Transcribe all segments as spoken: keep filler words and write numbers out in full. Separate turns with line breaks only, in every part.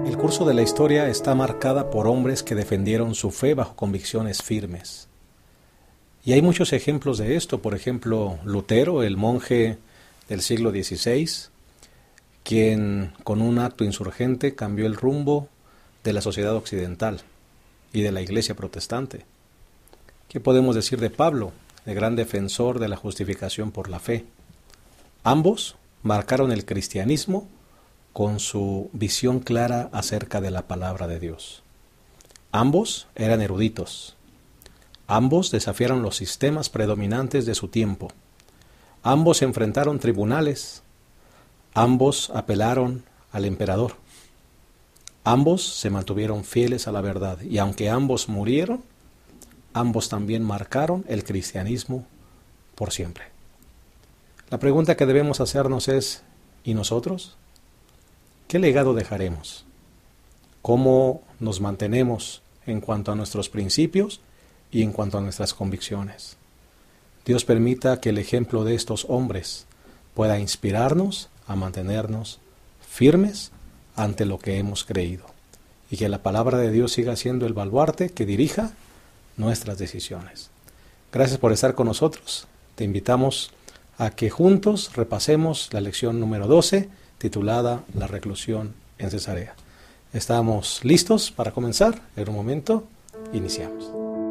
El curso de la historia está marcada por hombres que defendieron su fe bajo convicciones firmes. Y hay muchos ejemplos de esto. Por ejemplo, Lutero, el monje del siglo dieciséis, quien con un acto insurgente cambió el rumbo de la sociedad occidental y de la iglesia protestante. ¿Qué podemos decir de Pablo, el gran defensor de la justificación por la fe? Ambos marcaron el cristianismo con su visión clara acerca de la palabra de Dios. Ambos eran eruditos. Ambos desafiaron los sistemas predominantes de su tiempo. Ambos enfrentaron tribunales. Ambos apelaron al emperador. Ambos se mantuvieron fieles a la verdad. Y aunque ambos murieron, ambos también marcaron el cristianismo por siempre. La pregunta que debemos hacernos es, ¿y nosotros? ¿Qué legado dejaremos? ¿Cómo nos mantenemos en cuanto a nuestros principios y en cuanto a nuestras convicciones? Dios permita que el ejemplo de estos hombres pueda inspirarnos a mantenernos firmes ante lo que hemos creído y que la palabra de Dios siga siendo el baluarte que dirija nuestras decisiones. Gracias por estar con nosotros. Te invitamos a que juntos repasemos la lección número doce, titulada La reclusión en Cesarea. ¿Estamos listos para comenzar? En un momento, iniciamos.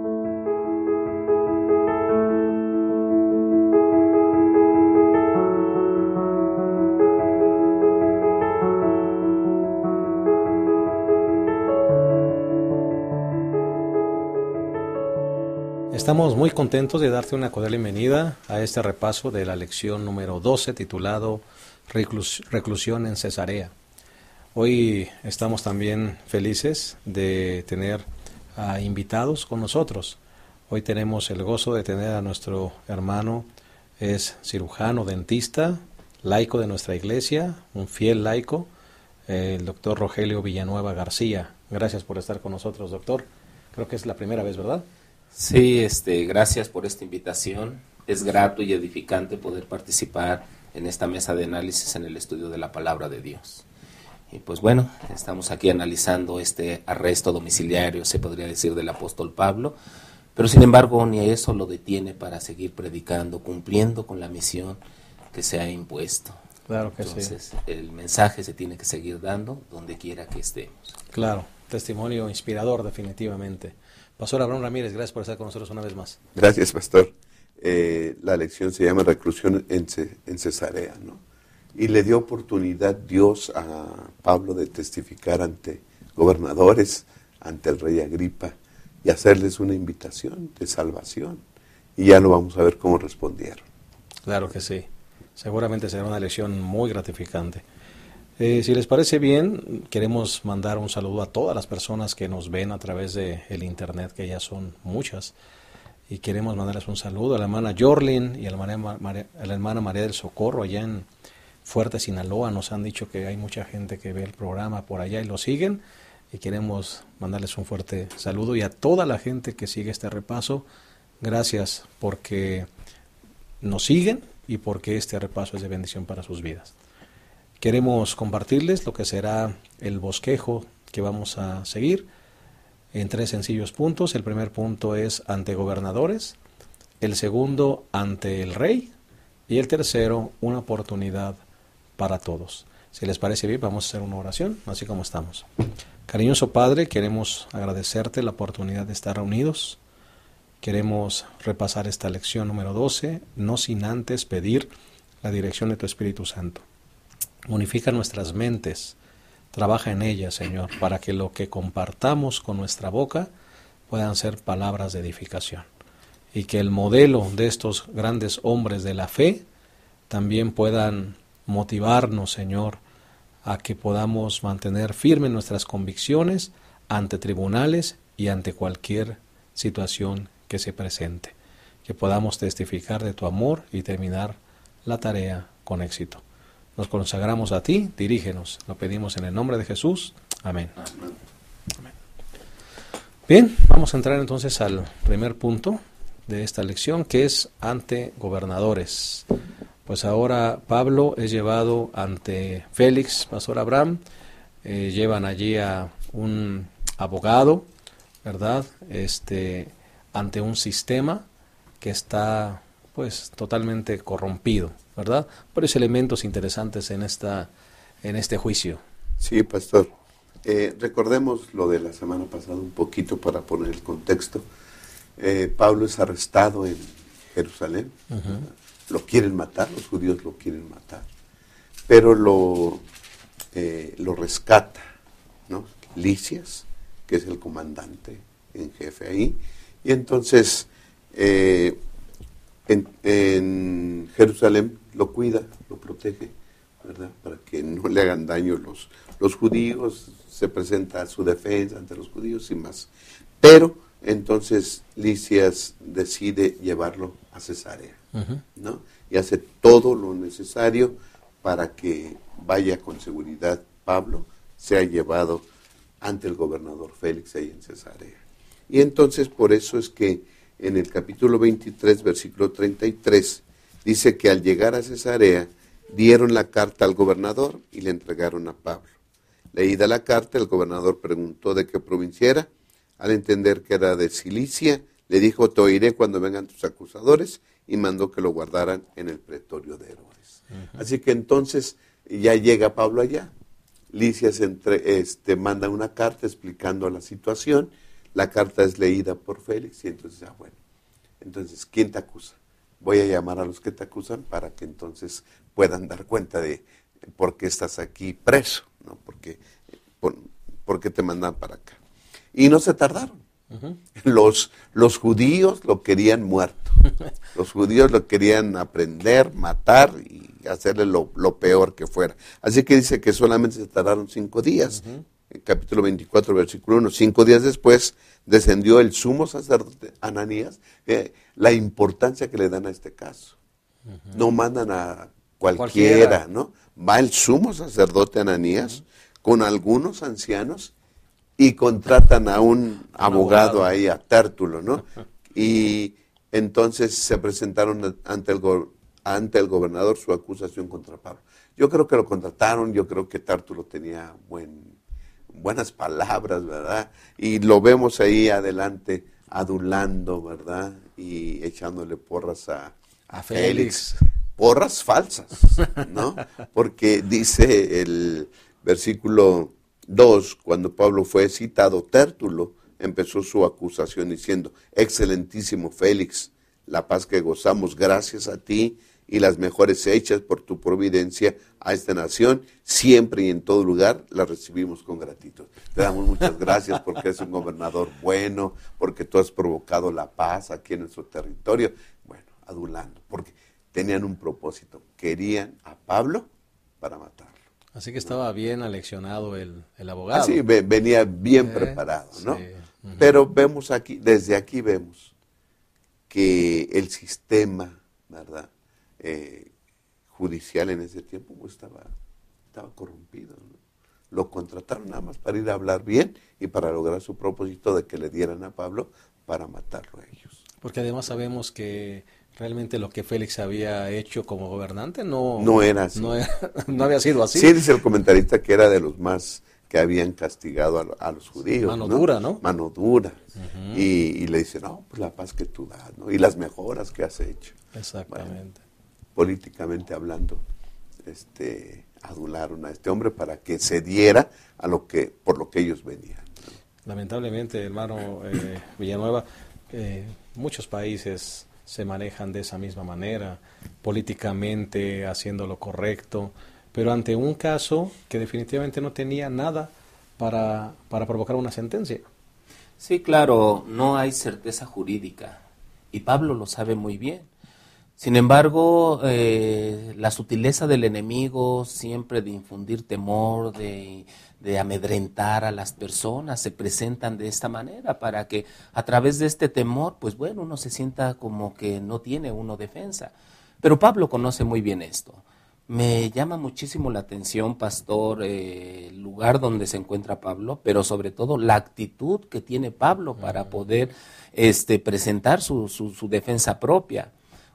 Estamos muy contentos de darte una cordial bienvenida a este repaso de la lección número doce, titulado Reclus- Reclusión en Cesarea. Hoy estamos también felices de tener a invitados con nosotros. Hoy tenemos el gozo de tener a nuestro hermano, es cirujano, dentista, laico de nuestra iglesia, un fiel laico, el doctor Rogelio Villanueva García. Gracias por estar con nosotros, doctor. Creo que es la primera vez, ¿verdad?
Sí, este, gracias por esta invitación. Es grato y edificante poder participar en esta mesa de análisis en el estudio de la palabra de Dios. Y pues bueno, estamos aquí analizando este arresto domiciliario, se podría decir, del apóstol Pablo, pero sin embargo ni eso lo detiene para seguir predicando, cumpliendo con la misión que se ha impuesto.
Claro que
Entonces,
sí.
el mensaje se tiene que seguir dando donde quiera que estemos.
Claro, testimonio inspirador definitivamente. Pastor Abraham Ramírez, gracias por estar con nosotros una vez más.
Gracias, pastor. Eh, la lección se llama Reclusión en, Ce- en Cesarea, ¿no? Y le dio oportunidad Dios a Pablo de testificar ante gobernadores, ante el rey Agripa, y hacerles una invitación de salvación. Y ya lo vamos a ver cómo respondieron.
Claro que sí. Seguramente será una lección muy gratificante. Eh, si les parece bien, queremos mandar un saludo a todas las personas que nos ven a través de el internet, que ya son muchas, y queremos mandarles un saludo a la hermana Jorlin y a la, María, María, a la hermana María del Socorro allá en Fuerte, Sinaloa. Nos han dicho que hay mucha gente que ve el programa por allá y lo siguen, y queremos mandarles un fuerte saludo, y a toda la gente que sigue este repaso, gracias porque nos siguen y porque este repaso es de bendición para sus vidas. Queremos compartirles lo que será el bosquejo que vamos a seguir en tres sencillos puntos. El primer punto es ante gobernadores, el segundo ante el rey y el tercero una oportunidad para todos. Si les parece bien, vamos a hacer una oración, así como estamos. Cariñoso Padre, queremos agradecerte la oportunidad de estar reunidos. Queremos repasar esta lección número doce, no sin antes pedir la dirección de tu Espíritu Santo. Unifica nuestras mentes, trabaja en ellas, Señor, para que lo que compartamos con nuestra boca puedan ser palabras de edificación. Y que el modelo de estos grandes hombres de la fe también puedan motivarnos, Señor, a que podamos mantener firmes nuestras convicciones ante tribunales y ante cualquier situación que se presente. Que podamos testificar de tu amor y terminar la tarea con éxito. Nos consagramos a ti, dirígenos. Lo pedimos en el nombre de Jesús. Amén. Amén. Bien, vamos a entrar entonces al primer punto de esta lección, que es ante gobernadores. Pues ahora Pablo es llevado ante Félix, Pastor Abraham, eh, llevan allí a un abogado, ¿verdad? Este, ante un sistema que está pues totalmente corrompido, ¿verdad? Varios elementos interesantes en esta en este juicio.
Sí, pastor. Eh, recordemos lo de la semana pasada un poquito para poner el contexto. Eh, Pablo es arrestado en Jerusalén. Uh-huh. Lo quieren matar, los judíos lo quieren matar. Pero lo, eh, lo rescata, ¿no? Lisias, que es el comandante en jefe ahí. Y entonces eh, en, en Jerusalén lo cuida, lo protege, ¿verdad? Para que no le hagan daño los, los judíos, se presenta a su defensa ante los judíos y más. Pero entonces Lisias decide llevarlo a Cesarea, uh-huh. ¿no? Y hace todo lo necesario para que vaya con seguridad Pablo, sea llevado ante el gobernador Félix ahí en Cesarea. Y entonces por eso es que en el capítulo veintitrés, versículo treinta y tres, dice que al llegar a Cesarea, dieron la carta al gobernador y le entregaron a Pablo. Leída la carta, el gobernador preguntó de qué provincia era. Al entender que era de Cilicia, le dijo, te oiré cuando vengan tus acusadores, y mandó que lo guardaran en el pretorio de Herodes. Uh-huh. Así que entonces ya llega Pablo allá. Lisias entre, este, manda una carta explicando la situación. La carta es leída por Félix y entonces, ah, bueno, entonces, ¿quién te acusa? Voy a llamar a los que te acusan para que entonces puedan dar cuenta de por qué estás aquí preso, ¿no? Porque, por, por qué te mandan para acá. Y no se tardaron. Uh-huh. Los, los judíos lo querían muerto. Los judíos lo querían aprender, matar y hacerle lo, lo peor que fuera. Así que dice que solamente se tardaron cinco días. Uh-huh. En capítulo veinticuatro, versículo uno. Cinco días después descendió el sumo sacerdote Ananías. Eh, la importancia que le dan a este caso. Uh-huh. No mandan a cualquiera, cualquiera, ¿no? Va el sumo sacerdote Ananías uh-huh. con algunos ancianos y contratan a un, un abogado, abogado ahí, a Tértulo, ¿no? Y entonces se presentaron ante el, go- ante el gobernador su acusación contra Pablo. Yo creo que lo contrataron, yo creo que Tértulo tenía buen, buenas palabras, ¿verdad? Y lo vemos ahí adelante adulando, ¿verdad? Y echándole porras a, a, a Félix. Félix. Porras falsas, ¿no? Porque dice el versículo dos, cuando Pablo fue citado, Tértulo empezó su acusación diciendo, excelentísimo Félix, la paz que gozamos gracias a ti y las mejores hechas por tu providencia a esta nación, siempre y en todo lugar la recibimos con gratitud. Te damos muchas gracias porque eres un gobernador bueno, porque tú has provocado la paz aquí en nuestro territorio. Bueno, adulando, porque tenían un propósito, querían a Pablo para matarlo.
Así que estaba bien aleccionado el, el abogado.
Así venía bien eh, preparado, ¿no? Sí. Uh-huh. Pero vemos aquí, desde aquí vemos que el sistema, ¿verdad? Eh, judicial en ese tiempo pues estaba, estaba corrompido, ¿no? Lo contrataron nada más para ir a hablar bien y para lograr su propósito de que le dieran a Pablo para matarlo a ellos.
Porque además sabemos que realmente lo que Félix había hecho como gobernante no,
no era así.
No, era, no había sido así.
Sí, dice el comentarista que era de los más que habían castigado a, a los judíos.
Mano
¿no?
dura, ¿no?
Mano dura. Uh-huh. y, y le dice, no, pues la paz que tú das, ¿no? Y las mejoras que has hecho.
Exactamente.
Bueno, políticamente hablando, este, adularon a este hombre para que se diera a lo que, por lo que ellos venían, ¿no?
Lamentablemente, hermano eh, Villanueva, eh, muchos países se manejan de esa misma manera, políticamente haciendo lo correcto, pero ante un caso que definitivamente no tenía nada para, para provocar una sentencia.
Sí, claro, no hay certeza jurídica, y Pablo lo sabe muy bien. Sin embargo, eh, la sutileza del enemigo, siempre de infundir temor, de, de amedrentar a las personas, se presentan de esta manera para que a través de este temor, pues bueno, uno se sienta como que no tiene uno defensa. Pero Pablo conoce muy bien esto. Me llama muchísimo la atención, pastor, eh, el lugar donde se encuentra Pablo, pero sobre todo la actitud que tiene Pablo para poder este, presentar su, su, su defensa propia.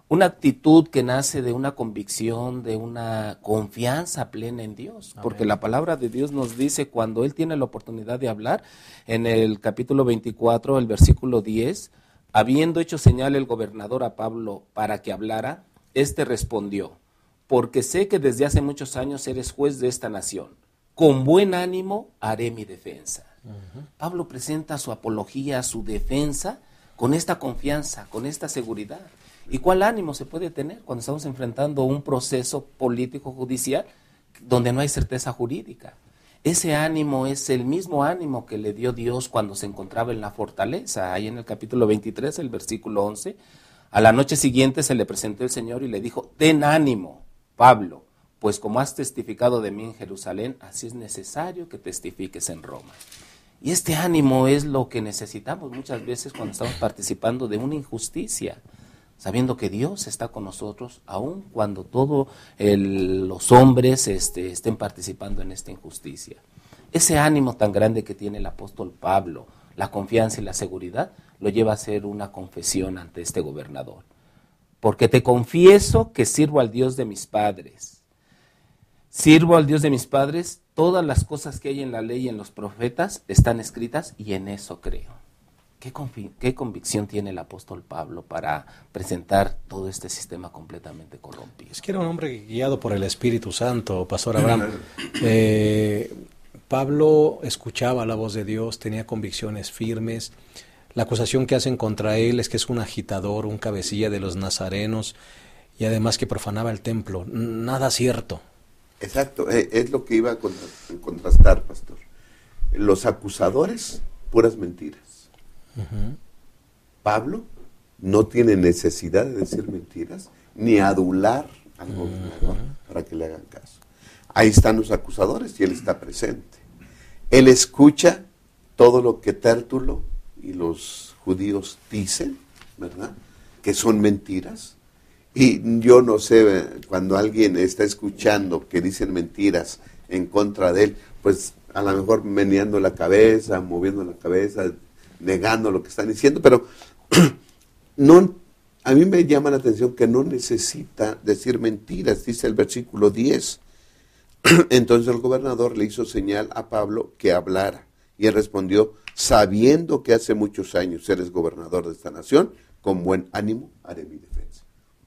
una actitud que nace de una convicción, de una confianza plena en Dios. Amén. Porque la palabra de Dios nos dice, cuando Él tiene la oportunidad de hablar, en el capítulo veinticuatro, el versículo diez, habiendo hecho señal el gobernador a Pablo para que hablara, éste respondió, porque sé que desde hace muchos años eres juez de esta nación, con buen ánimo haré mi defensa. Uh-huh. Pablo presenta su apología, su defensa, con esta confianza, con esta seguridad. ¿Y cuál ánimo se puede tener cuando estamos enfrentando un proceso político judicial donde no hay certeza jurídica? Ese ánimo es el mismo ánimo que le dio Dios cuando se encontraba en la fortaleza. Ahí en el capítulo veintitrés, el versículo once, a la noche siguiente se le presentó el Señor y le dijo, ten ánimo, Pablo, pues como has testificado de mí en Jerusalén, así es necesario que testifiques en Roma. Y este ánimo es lo que necesitamos muchas veces cuando estamos participando de una injusticia, sabiendo que Dios está con nosotros, aun cuando todos los hombres este, estén participando en esta injusticia. Ese ánimo tan grande que tiene el apóstol Pablo, la confianza y la seguridad, lo lleva a hacer una confesión ante este gobernador. Porque te confieso que sirvo al Dios de mis padres. Sirvo al Dios de mis padres, todas las cosas que hay en la ley y en los profetas están escritas y en eso creo. ¿Qué, confi- qué convicción tiene el apóstol Pablo para presentar todo este sistema completamente corrompido?
Es que era un hombre guiado por el Espíritu Santo, Pastor Abraham. Eh, Pablo escuchaba la voz de Dios, tenía convicciones firmes. La acusación que hacen contra él es que es un agitador, un cabecilla de los nazarenos y además que profanaba el templo. Nada cierto.
Exacto, es lo que iba a contrastar, pastor. Los acusadores, puras mentiras. Uh-huh. Pablo no tiene necesidad de decir mentiras ni adular al gobernador uh-huh. para que le hagan caso. Ahí están los acusadores y él está presente. Él escucha todo lo que Tértulo y los judíos dicen, ¿verdad? Que son mentiras. Y yo no sé, cuando alguien está escuchando que dicen mentiras en contra de él, pues a lo mejor meneando la cabeza, moviendo la cabeza, negando lo que están diciendo, pero no, a mí me llama la atención que no necesita decir mentiras, dice el versículo diez. Entonces el gobernador le hizo señal a Pablo que hablara, y él respondió, sabiendo que hace muchos años eres gobernador de esta nación, con buen ánimo haré mi defensa.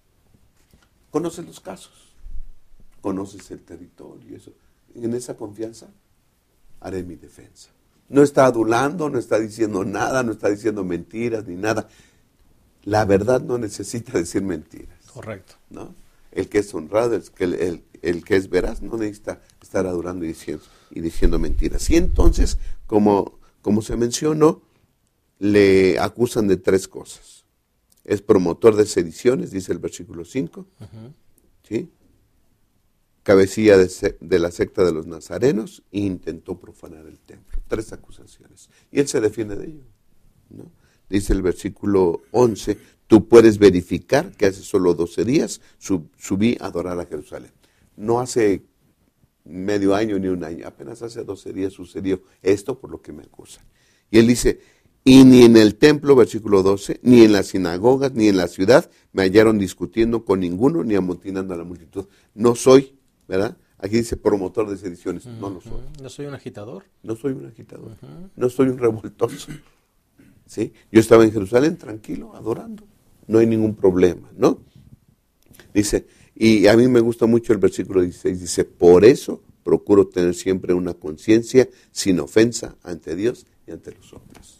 Conoces los casos, conoces el territorio y eso. En esa confianza haré mi defensa. No está adulando, no está diciendo nada, no está diciendo mentiras ni nada. La verdad no necesita decir mentiras.
Correcto.
¿No? El que es honrado, el que, el, el que es veraz, no necesita estar adulando y diciendo, y diciendo mentiras. Y entonces, como, como se mencionó, le acusan de tres cosas. Es promotor de sediciones, dice el versículo cinco, uh-huh. ¿sí? Cabecilla de, se, de la secta de los nazarenos e intentó profanar el templo. Tres acusaciones. Y él se defiende de ello, ¿no? Dice el versículo once, tú puedes verificar que hace solo doce días sub, subí a adorar a Jerusalén. No hace medio año ni un año, apenas hace doce días sucedió esto por lo que me acusan. Y él dice, y ni en el templo, versículo doce, ni en las sinagogas, ni en la ciudad, me hallaron discutiendo con ninguno, ni amotinando a la multitud. No soy, ¿verdad? Aquí dice promotor de sediciones. Uh-huh. No lo soy.
¿No soy un agitador?
No soy un agitador. Uh-huh. No soy un revoltoso. ¿Sí? Yo estaba en Jerusalén tranquilo, adorando. No hay ningún problema, ¿no? Dice, y a mí me gusta mucho el versículo dieciséis, dice, por eso procuro tener siempre una conciencia sin ofensa ante Dios y ante los hombres.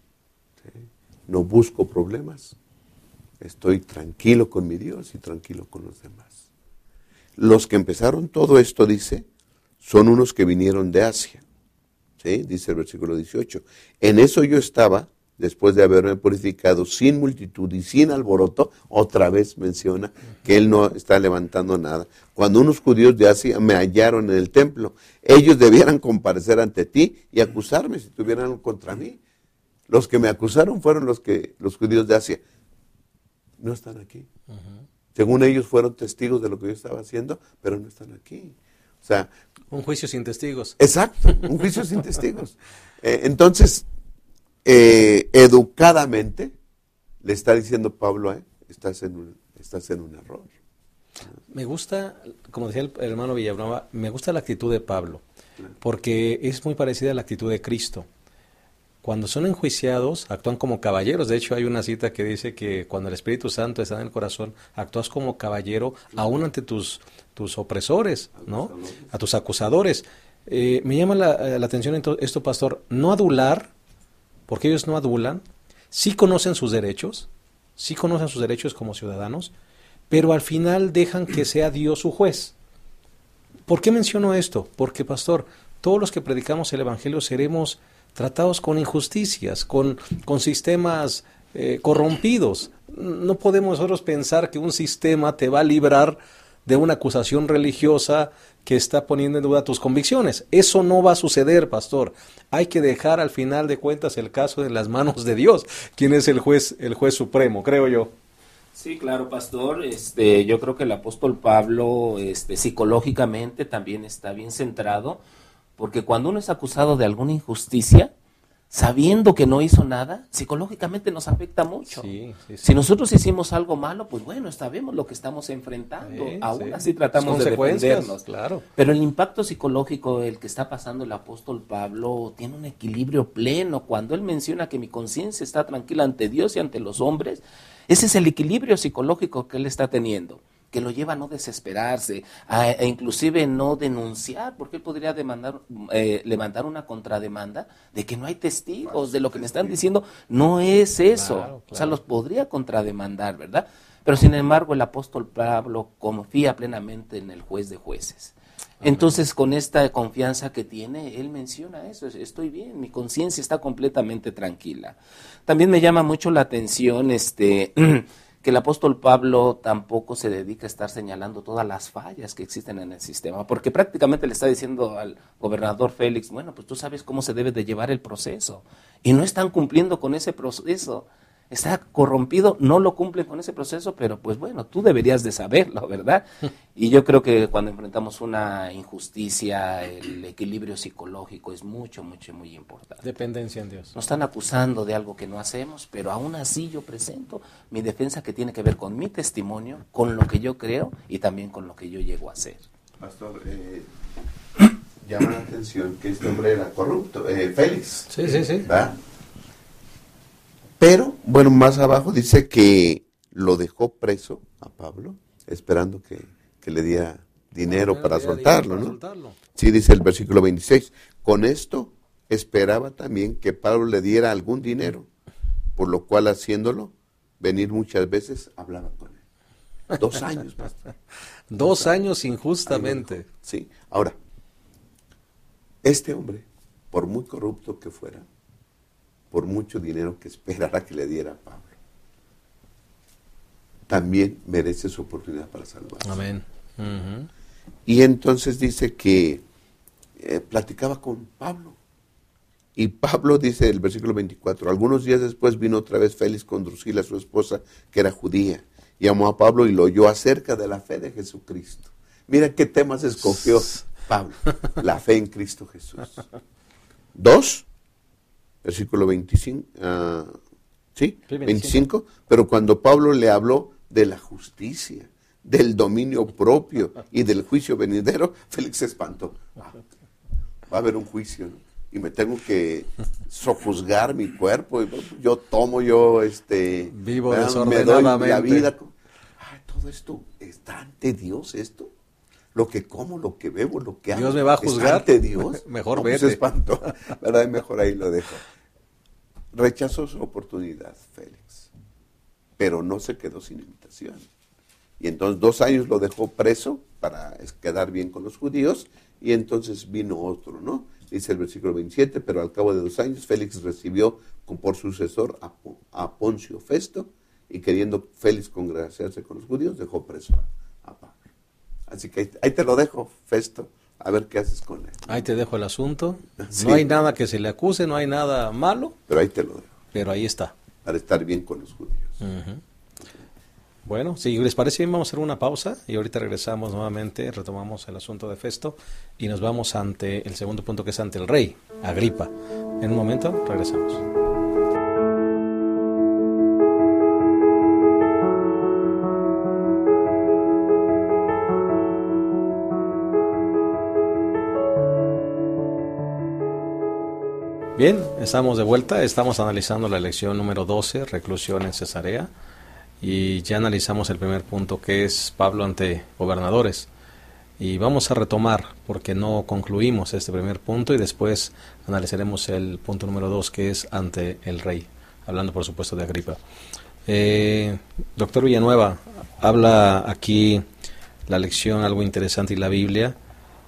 No busco problemas, estoy tranquilo con mi Dios y tranquilo con los demás. Los que empezaron todo esto, dice, son unos que vinieron de Asia, ¿sí? Dice el versículo dieciocho. En eso yo estaba, después de haberme purificado sin multitud y sin alboroto, otra vez menciona que él no está levantando nada. Cuando unos judíos de Asia me hallaron en el templo, ellos debieran comparecer ante ti y acusarme si tuvieran algo contra mí. Los que me acusaron fueron los que los judíos de Asia. No están aquí. Uh-huh. Según ellos fueron testigos de lo que yo estaba haciendo, pero no están aquí. O sea,
un juicio sin testigos.
Exacto, un juicio sin testigos. Eh, entonces, eh, educadamente, le está diciendo Pablo, eh, estás, en un, estás en un error.
Me gusta, como decía el hermano Villanueva, me gusta la actitud de Pablo, porque es muy parecida a la actitud de Cristo. Cuando son enjuiciados, actúan como caballeros. De hecho, hay una cita que dice que cuando el Espíritu Santo está en el corazón, actúas como caballero aún ante tus, tus opresores, ¿no? A tus acusadores. Eh, me llama la, la atención esto, pastor, no adular, porque ellos no adulan, sí conocen sus derechos, sí conocen sus derechos como ciudadanos, pero al final dejan que sea Dios su juez. ¿Por qué menciono esto? Porque, pastor, todos los que predicamos el Evangelio seremos tratados con injusticias, con, con sistemas eh, corrompidos. No podemos nosotros pensar que un sistema te va a librar de una acusación religiosa que está poniendo en duda tus convicciones. Eso no va a suceder, pastor. Hay que dejar al final de cuentas el caso en las manos de Dios, quien es el juez, el juez supremo, creo yo.
Sí, claro, pastor. Este, yo creo que el apóstol Pablo, este, psicológicamente también está bien centrado, porque cuando uno es acusado de alguna injusticia, sabiendo que no hizo nada, psicológicamente nos afecta mucho.
Sí, sí, sí.
Si nosotros hicimos algo malo, pues bueno, sabemos lo que estamos enfrentando.
Sí,
Aún
sí.
así tratamos de
Consecuencias,
defendernos.
claro.
Pero el impacto psicológico, el que está pasando el apóstol Pablo, tiene un equilibrio pleno. Cuando él menciona que mi conciencia está tranquila ante Dios y ante los hombres, ese es el equilibrio psicológico que él está teniendo, que lo lleva a no desesperarse, a, a inclusive no denunciar, porque él podría demandar, eh, levantar una contrademanda de que no hay testigos, de lo que me están diciendo, no es eso,
Claro, claro.
O sea, los podría contrademandar, ¿verdad? Pero sin embargo el apóstol Pablo confía plenamente en el juez de jueces. Entonces, con esta confianza que tiene, él menciona eso, estoy bien, mi conciencia está completamente tranquila. También me llama mucho la atención este que el apóstol Pablo tampoco se dedica a estar señalando todas las fallas que existen en el sistema, porque prácticamente le está diciendo al gobernador Félix, bueno, pues tú sabes cómo se debe de llevar el proceso, y no están cumpliendo con ese proceso. Está corrompido, no lo cumplen con ese proceso, pero pues bueno, tú deberías de saberlo, ¿verdad? Y yo creo que cuando enfrentamos una injusticia, el equilibrio psicológico es mucho, mucho, muy importante.
Dependencia en Dios.
Nos están acusando de algo que no hacemos, pero aún así yo presento mi defensa que tiene que ver con mi testimonio, con lo que yo creo y también con lo que yo llego a hacer.
Pastor, eh, llama la atención que este hombre era corrupto, eh, Félix.
Sí, sí, sí.
¿Verdad? Pero, bueno, más abajo dice que lo dejó preso a Pablo, esperando que, que le diera dinero
Bueno,
para
le diera
soltarlo,
dinero
¿no?
para soltarlo.
Sí, dice el versículo veintiséis. Con esto esperaba también que Pablo le diera algún dinero, por lo cual haciéndolo, venir muchas veces, hablaba con él. Dos años, pastor.
Dos años injustamente.
Sí, ahora, este hombre, por muy corrupto que fuera, por mucho dinero que esperara que le diera a Pablo, también merece su oportunidad para salvarse.
Amén. Uh-huh.
Y entonces dice que eh, platicaba con Pablo. Y Pablo dice el versículo veinticuatro, algunos días después vino otra vez Félix con Drusila, su esposa, que era judía. Llamó a Pablo y lo oyó acerca de la fe de Jesucristo. Mira qué temas escogió Pablo. La fe en Cristo Jesús. Dos, versículo veinticinco, uh, ¿sí?
Sí, veinticinco.
veinticinco, pero cuando Pablo le habló de la justicia, del dominio propio y del juicio venidero, Félix se espantó. Ah, va a haber un juicio, ¿no? Y me tengo que sojuzgar mi cuerpo, y yo tomo, yo este
Vivo
me doy
desordenadamente.
la vida. Ay, todo esto, ¿está ante Dios esto? Lo que como, lo que bebo, lo que hago.
¿Dios me va a juzgar?
¿Está ante Dios?
Mejor
no, pues
vete.
se espantó, ¿verdad? Y mejor ahí lo dejo. Rechazó su oportunidad, Félix, pero no se quedó sin invitación. Y entonces dos años lo dejó preso para quedar bien con los judíos, y entonces vino otro, ¿no? Dice el versículo veintisiete, pero al cabo de dos años Félix recibió por sucesor a, a Poncio Festo, y queriendo Félix congraciarse con los judíos, dejó preso a, a Pablo. Así que ahí, ahí te lo dejo, Festo, a ver qué haces con él.
Ahí te dejo el asunto.
Sí.
No hay nada que se le acuse, no hay nada malo,
Pero ahí te lo dejo,
pero ahí está.
para estar bien con los judíos.
Uh-huh. Bueno, si les parece bien, vamos a hacer una pausa y ahorita regresamos nuevamente, retomamos el asunto de Festo y nos vamos ante el segundo punto, que es ante el rey, Agripa. En un momento regresamos. Bien, estamos de vuelta, estamos analizando la lección número doce, reclusión en Cesarea, y ya analizamos el primer punto, que es Pablo ante gobernadores, y vamos a retomar porque no concluimos este primer punto y después analizaremos el punto número dos, que es ante el rey, hablando por supuesto de Agripa. Eh, doctor Villanueva, habla aquí la lección algo interesante y la Biblia,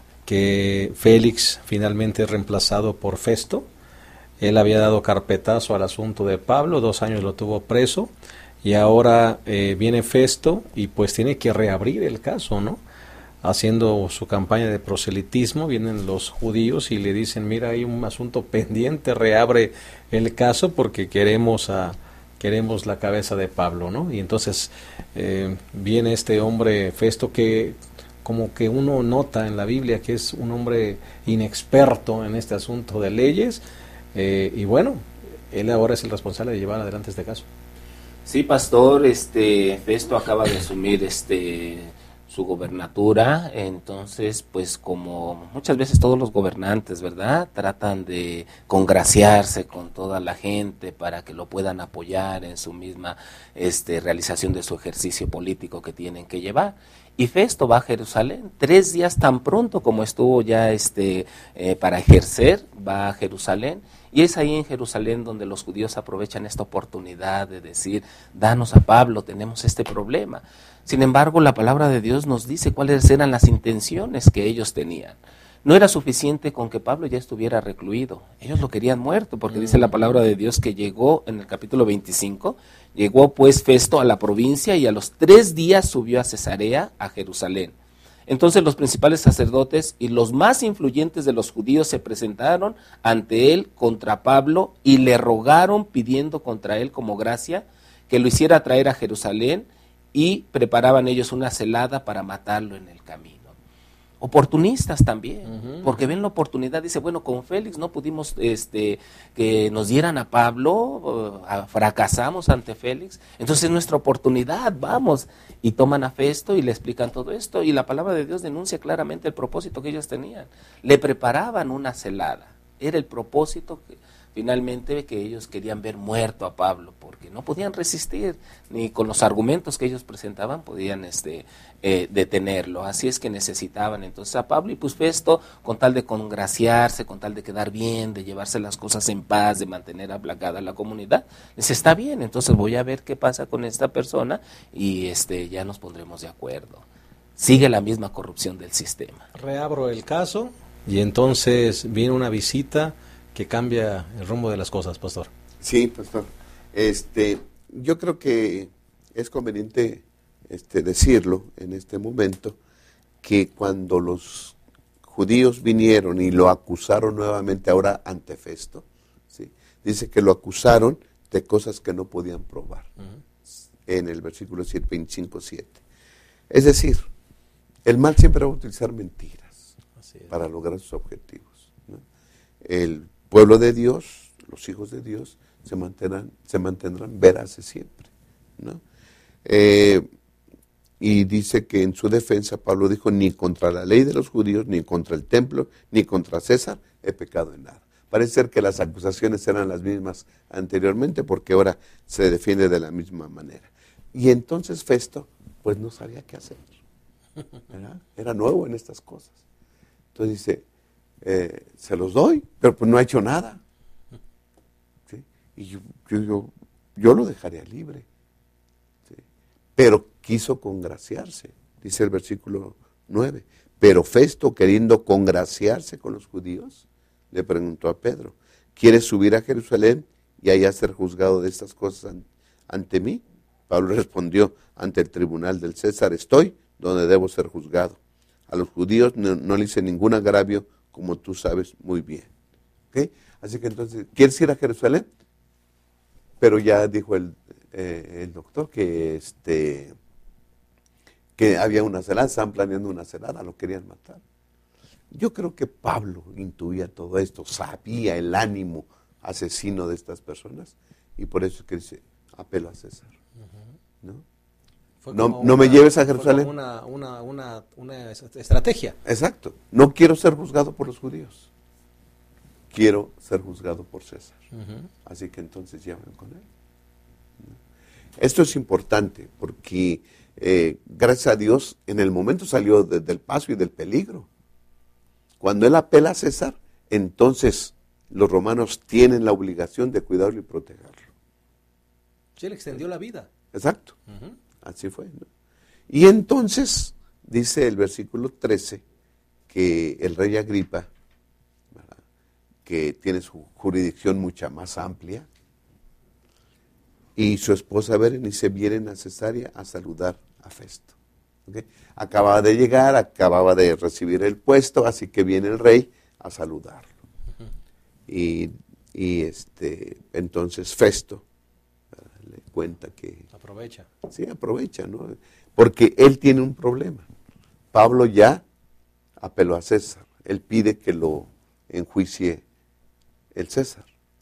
que Félix finalmente es reemplazado por Festo. Él había dado carpetazo al asunto de Pablo, dos años lo tuvo preso, y ahora eh, viene Festo y pues tiene que reabrir el caso, ¿no? Haciendo su campaña de proselitismo, vienen los judíos y le dicen, mira, hay un asunto pendiente, reabre el caso porque queremos a, queremos la cabeza de Pablo, ¿no? Y entonces eh, viene este hombre Festo, que como que uno nota en la Biblia que es un hombre inexperto en este asunto de leyes. Eh, y bueno, él ahora es el responsable de llevar adelante este caso.
Sí, pastor, este Festo acaba de asumir este su gobernatura, entonces pues como muchas veces todos los gobernantes, ¿verdad?, tratan de congraciarse con toda la gente para que lo puedan apoyar en su misma este realización de su ejercicio político que tienen que llevar. Y Festo va a Jerusalén, tres días tan pronto como estuvo ya este eh, para ejercer, va a Jerusalén, y es ahí en Jerusalén donde los judíos aprovechan esta oportunidad de decir, danos a Pablo, tenemos este problema. Sin embargo, la palabra de Dios nos dice cuáles eran las intenciones que ellos tenían. No era suficiente con que Pablo ya estuviera recluido, ellos lo querían muerto, porque dice la palabra de Dios que llegó en el capítulo veinticinco, llegó pues Festo a la provincia y a los tres días subió a Cesarea, a Jerusalén. Entonces los principales sacerdotes y los más influyentes de los judíos se presentaron ante él contra Pablo y le rogaron pidiendo contra él como gracia que lo hiciera traer a Jerusalén, y preparaban ellos una celada para matarlo en el camino. Oportunistas también, uh-huh. porque ven la oportunidad, dice, bueno, con Félix no pudimos este, que nos dieran a Pablo, uh, fracasamos ante Félix, entonces es nuestra oportunidad, vamos, y toman a Festo y le explican todo esto, y la palabra de Dios denuncia claramente el propósito que ellos tenían, le preparaban una celada, era el propósito que finalmente que ellos querían ver muerto a Pablo, porque no podían resistir, ni con los argumentos que ellos presentaban podían este, eh, detenerlo, así es que necesitaban entonces a Pablo, y pues Festo, con tal de congraciarse, con tal de quedar bien, de llevarse las cosas en paz, de mantener aplacada la comunidad, les está bien, entonces voy a ver qué pasa con esta persona, y este ya nos pondremos de acuerdo. Sigue la misma corrupción del sistema.
Reabro el caso, y entonces viene una visita que cambia el rumbo de las cosas, pastor.
Sí, pastor. Este, yo creo que es conveniente este, decirlo en este momento, que cuando los judíos vinieron y lo acusaron nuevamente ahora ante Festo, ¿sí?, dice que lo acusaron de cosas que no podían probar, uh-huh. en el versículo veinticinco siete. Es decir, el mal siempre va a utilizar mentiras para lograr sus objetivos, ¿no? El pueblo de Dios, los hijos de Dios, se mantendrán, se mantendrán veraces siempre, ¿no? Eh, y dice que en su defensa Pablo dijo, ni contra la ley de los judíos, ni contra el templo, ni contra César he pecado en nada. Parece ser que las acusaciones eran las mismas anteriormente, porque ahora se defiende de la misma manera. Y entonces Festo, pues no sabía qué hacer, ¿verdad? Era nuevo en estas cosas. Entonces dice, Eh, se los doy, pero pues no ha hecho nada, ¿sí? Y yo, yo, yo, yo lo dejaría libre, ¿sí? Pero quiso congraciarse, dice el versículo nueve, pero Festo, queriendo congraciarse con los judíos, le preguntó a Pedro, ¿quieres subir a Jerusalén y allá ser juzgado de estas cosas an, ante mí? Pablo respondió, ante el tribunal del César estoy, donde debo ser juzgado. A los judíos no, no le hice ningún agravio, como tú sabes muy bien. ¿Okay? Así que entonces, ¿quieres ir a Jerusalén? Pero ya dijo el, eh, el doctor que, este, que había una celada, estaban planeando una celada, lo querían matar. Yo creo que Pablo intuía todo esto, sabía el ánimo asesino de estas personas, y por eso es que dice, apelo a César. ¿No? No, no una, me lleves a Jerusalén.
Fue una, una, una, una estrategia.
Exacto. No quiero ser juzgado por los judíos. quiero ser juzgado por César.
Uh-huh.
Así que entonces llamen con él. Esto es importante porque, eh, gracias a Dios, en el momento salió de, del paso y del peligro. Cuando él apela a César, entonces los romanos tienen la obligación de cuidarlo y protegerlo.
Sí, él extendió la vida.
Exacto.
Uh-huh.
Así fue, ¿no? Y entonces, dice el versículo trece, que el rey Agripa, ¿verdad?, que tiene su jurisdicción mucha más amplia, y su esposa Berenice vienen a Cesarea a saludar a Festo. ¿Okay? Acababa de llegar, acababa de recibir el puesto, así que viene el rey a saludarlo. Uh-huh. Y, y este, entonces Festo, ¿verdad?, le cuenta que...
Aprovecha.
Sí, aprovecha, ¿no? Porque él tiene un problema. Pablo ya apeló a César. Él pide que lo enjuicie el César.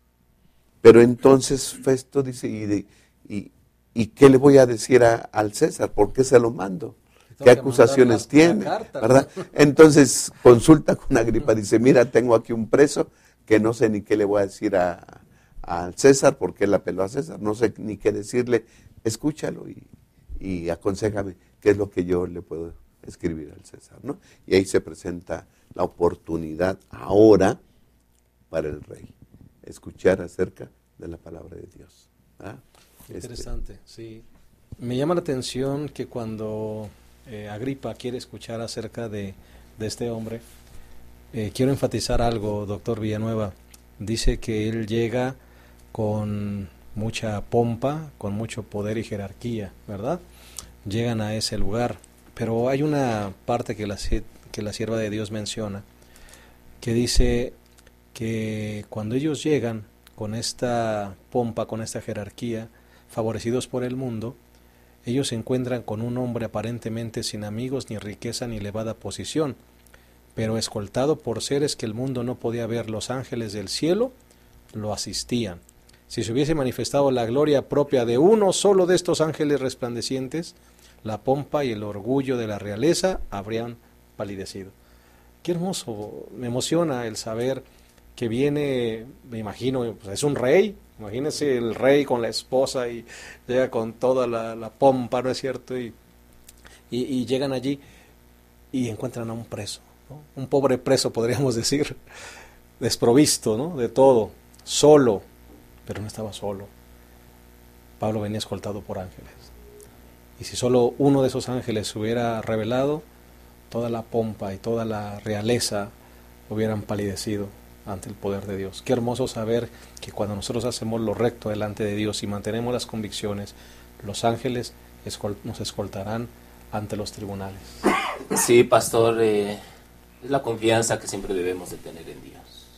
Pero entonces Festo dice, ¿y, de, y, y qué le voy a decir a, al César? ¿Por qué se lo mando? ¿Qué acusaciones la, tiene? La carta, ¿verdad? ¿No? Entonces consulta con Agripa, dice, mira, tengo aquí un preso que no sé ni qué le voy a decir a, a César, porque él apeló a César, no sé ni qué decirle, escúchalo y, y aconséjame qué es lo que yo le puedo escribir al César, ¿no? Y ahí se presenta la oportunidad ahora para el rey, escuchar acerca de la palabra de Dios. ¿Ah?
Interesante, este. sí. Me llama la atención que cuando eh, Agripa quiere escuchar acerca de, de este hombre, eh, quiero enfatizar algo, doctor Villanueva. Dice que él llega con mucha pompa, con mucho poder y jerarquía, ¿verdad? Llegan a ese lugar, pero hay una parte que la, que la sierva de Dios menciona, que dice que cuando ellos llegan con esta pompa, con esta jerarquía, favorecidos por el mundo, ellos se encuentran con un hombre aparentemente sin amigos, ni riqueza, ni elevada posición, pero escoltado por seres que el mundo no podía ver. Los ángeles del cielo lo asistían. Si se hubiese manifestado la gloria propia de uno solo de estos ángeles resplandecientes, la pompa y el orgullo de la realeza habrían palidecido. Qué hermoso, me emociona el saber que viene, me imagino, pues es un rey, imagínense el rey con la esposa y llega con toda la, la pompa, ¿no es cierto? Y, y, y llegan allí y encuentran a un preso, ¿no? Un pobre preso, podríamos decir, desprovisto, ¿no?, de todo, solo, pero no estaba solo. Pablo venía escoltado por ángeles. Y si solo uno de esos ángeles se hubiera revelado, toda la pompa y toda la realeza hubieran palidecido ante el poder de Dios. Qué hermoso saber que cuando nosotros hacemos lo recto delante de Dios y mantenemos las convicciones, los ángeles escol- nos escoltarán ante los tribunales.
Sí, pastor, eh, es la confianza que siempre debemos de tener en Dios.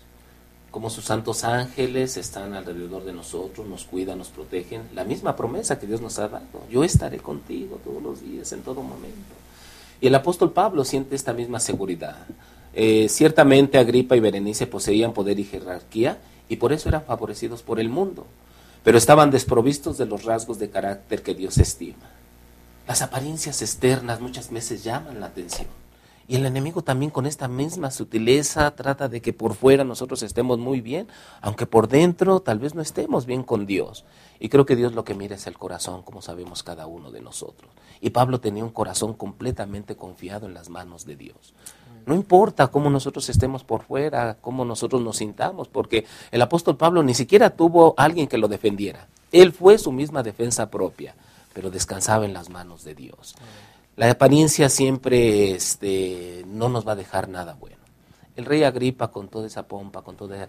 Como sus santos ángeles están alrededor de nosotros, nos cuidan, nos protegen. La misma promesa que Dios nos ha dado. Yo estaré contigo todos los días, en todo momento. Y el apóstol Pablo siente esta misma seguridad. Eh, ciertamente Agripa y Berenice poseían poder y jerarquía y por eso eran favorecidos por el mundo, pero estaban desprovistos de los rasgos de carácter que Dios estima. Las apariencias externas muchas veces llaman la atención y el enemigo también con esta misma sutileza trata de que por fuera nosotros estemos muy bien, aunque por dentro tal vez no estemos bien con Dios. Y creo que Dios lo que mira es el corazón, como sabemos cada uno de nosotros. Y Pablo tenía un corazón completamente confiado en las manos de Dios. No importa cómo nosotros estemos por fuera, cómo nosotros nos sintamos, porque el apóstol Pablo ni siquiera tuvo a alguien que lo defendiera. Él fue su misma defensa propia, pero descansaba en las manos de Dios. La apariencia siempre este, no nos va a dejar nada bueno. El rey Agripa, con toda esa pompa, con todo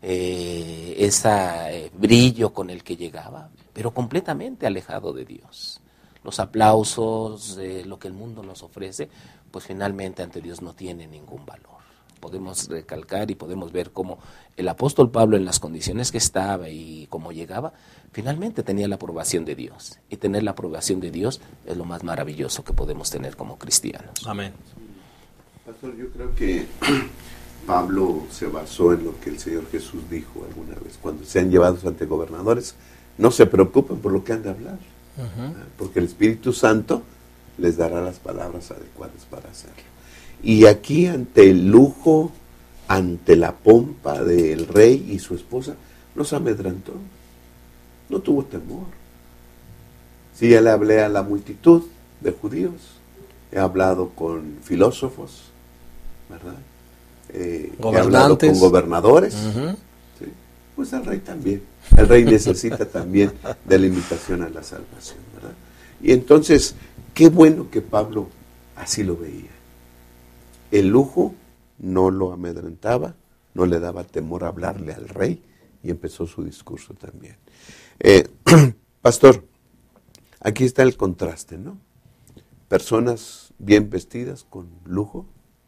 eh, ese eh, brillo con el que llegaba, pero completamente alejado de Dios. Los aplausos, eh, lo que el mundo nos ofrece, pues finalmente ante Dios no tiene ningún valor. Podemos recalcar y podemos ver cómo el apóstol Pablo en las condiciones que estaba y cómo llegaba, finalmente tenía la aprobación de Dios. Y tener la aprobación de Dios es lo más maravilloso que podemos tener como cristianos.
Amén.
Pastor, yo creo que Pablo se basó en lo que el Señor Jesús dijo alguna vez. Cuando sean llevados ante gobernadores, no se preocupen por lo que han de hablar. Uh-huh. Porque el Espíritu Santo les dará las palabras adecuadas para hacerlo. Y aquí ante el lujo, ante la pompa del rey y su esposa, no se amedrentó, no tuvo temor. Si ya le hablé a la multitud de judíos, he hablado con filósofos, ¿verdad? Eh, he hablado con gobernadores, uh-huh. ¿sí? Pues el rey también. El rey necesita también de la invitación a la salvación, ¿verdad? Y entonces, qué bueno que Pablo así lo veía. El lujo no lo amedrentaba, no le daba temor hablarle al rey, y empezó su discurso también. Eh, pastor, aquí está el contraste, ¿no? Personas bien vestidas con lujo,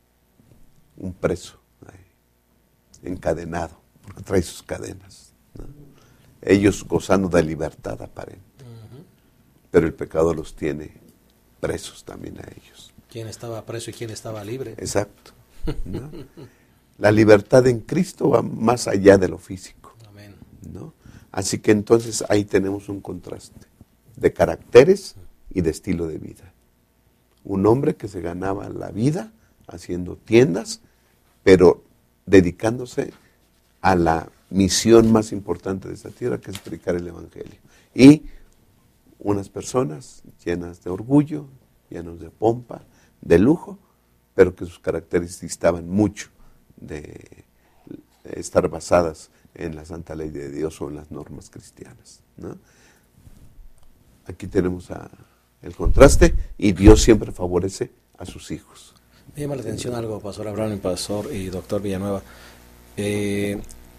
un preso ahí, encadenado, porque trae sus cadenas, ¿no? Ellos gozando de libertad aparente, uh-huh. Pero el pecado los tiene presos también a ellos.
¿Quién estaba preso y quién estaba libre?
Exacto, ¿no? La libertad en Cristo va más allá de lo físico.
Amén.
¿No? Así que entonces ahí tenemos un contraste de caracteres y de estilo de vida. Un hombre que se ganaba la vida haciendo tiendas, pero dedicándose a la misión más importante de esta tierra, que es predicar el Evangelio. Y unas personas llenas de orgullo, llenas de pompa, de lujo, pero que sus caracteres distaban mucho de estar basadas en la santa ley de Dios o en las normas cristianas, ¿no? Aquí tenemos a, el contraste, y Dios siempre favorece a sus hijos.
Me llama la atención algo, Pastor Abraham y Pastor y Doctor Villanueva. Eh,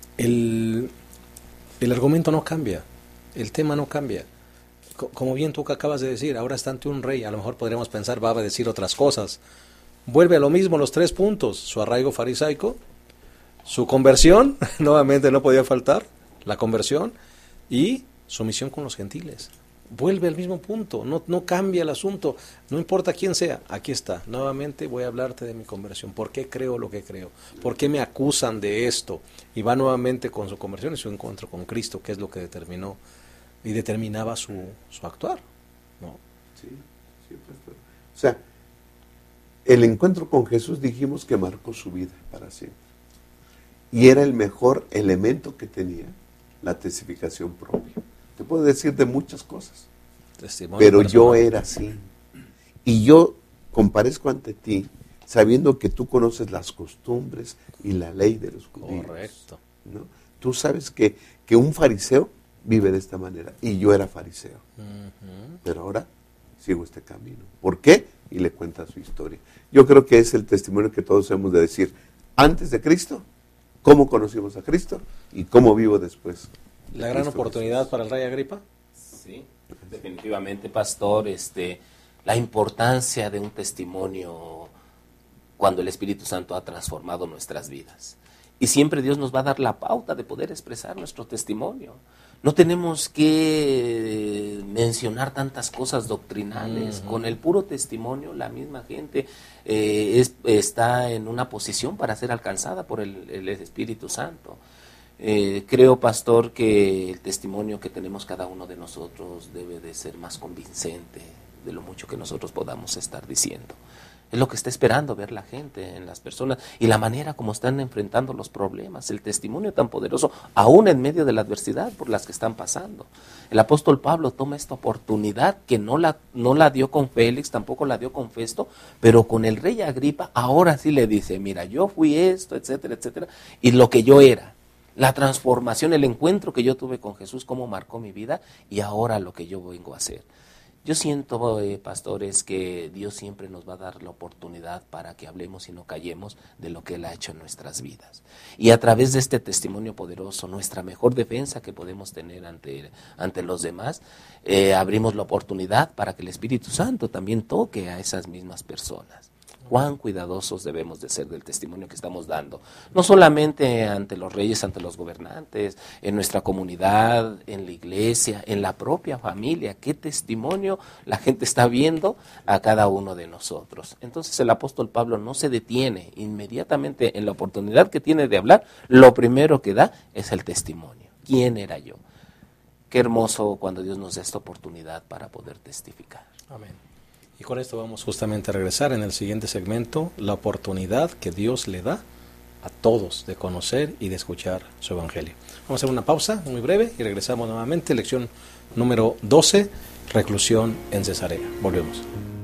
el, el argumento no cambia, el tema no cambia. Co- como bien tú que acabas de decir, ahora está ante un rey, a lo mejor podríamos pensar, va a decir otras cosas. Vuelve a lo mismo los tres puntos: su arraigo farisaico, su conversión, nuevamente no podía faltar, la conversión, y su misión con los gentiles. Vuelve al mismo punto, no, no cambia el asunto, no importa quién sea, aquí está, nuevamente voy a hablarte de mi conversión, por qué creo lo que creo, por qué me acusan de esto, y va nuevamente con su conversión y su encuentro con Cristo, que es lo que determinó y determinaba su, su actuar, ¿no?
Sí, sí, pastor. O sea, el encuentro con Jesús dijimos que marcó su vida para siempre, y era el mejor elemento que tenía, la testificación propia. Te puedo decir de muchas cosas, testimonio pero personal. Yo era así, y yo comparezco ante ti sabiendo que tú conoces las costumbres y la ley de los judíos.
Correcto.
¿No? Tú sabes que, que un fariseo vive de esta manera, y yo era fariseo, uh-huh. Pero ahora sigo este camino. ¿Por qué? Y le cuenta su historia. Yo creo que es el testimonio que todos hemos de decir: antes de Cristo, cómo conocimos a Cristo y cómo vivo después.
La gran oportunidad Jesús. Para el rey Agripa.
Sí, definitivamente, pastor, este, la importancia de un testimonio cuando el Espíritu Santo ha transformado nuestras vidas. Y siempre Dios nos va a dar la pauta de poder expresar nuestro testimonio. No tenemos que mencionar tantas cosas doctrinales. Uh-huh. Con el puro testimonio, la misma gente eh, es, está en una posición para ser alcanzada por el, el Espíritu Santo. Eh, creo, pastor, que el testimonio que tenemos cada uno de nosotros debe de ser más convincente de lo mucho que nosotros podamos estar diciendo. Es lo que está esperando ver la gente en las personas y la manera como están enfrentando los problemas, el testimonio tan poderoso, aún en medio de la adversidad por las que están pasando. El apóstol Pablo toma esta oportunidad que no la, no la dio con Félix, tampoco la dio con Festo, pero con el rey Agripa ahora sí le dice: mira, yo fui esto, etcétera, etcétera, y lo que yo era. La transformación, el encuentro que yo tuve con Jesús, cómo marcó mi vida, y ahora lo que yo vengo a hacer. Yo siento, eh, pastores, que Dios siempre nos va a dar la oportunidad para que hablemos y no callemos de lo que Él ha hecho en nuestras vidas. Y a través de este testimonio poderoso, nuestra mejor defensa que podemos tener ante, ante los demás, eh, abrimos la oportunidad para que el Espíritu Santo también toque a esas mismas personas. Cuán cuidadosos debemos de ser del testimonio que estamos dando, no solamente ante los reyes, ante los gobernantes, en nuestra comunidad, en la iglesia, en la propia familia. Qué testimonio la gente está viendo a cada uno de nosotros. Entonces el apóstol Pablo no se detiene, inmediatamente en la oportunidad que tiene de hablar, lo primero que da es el testimonio. ¿Quién era yo? Qué hermoso cuando Dios nos da esta oportunidad para poder testificar.
Amén. Y con esto vamos justamente a regresar en el siguiente segmento, la oportunidad que Dios le da a todos de conocer y de escuchar su evangelio. Vamos a hacer una pausa muy breve y regresamos nuevamente. Lección número doce, reclusión en Cesarea. Volvemos.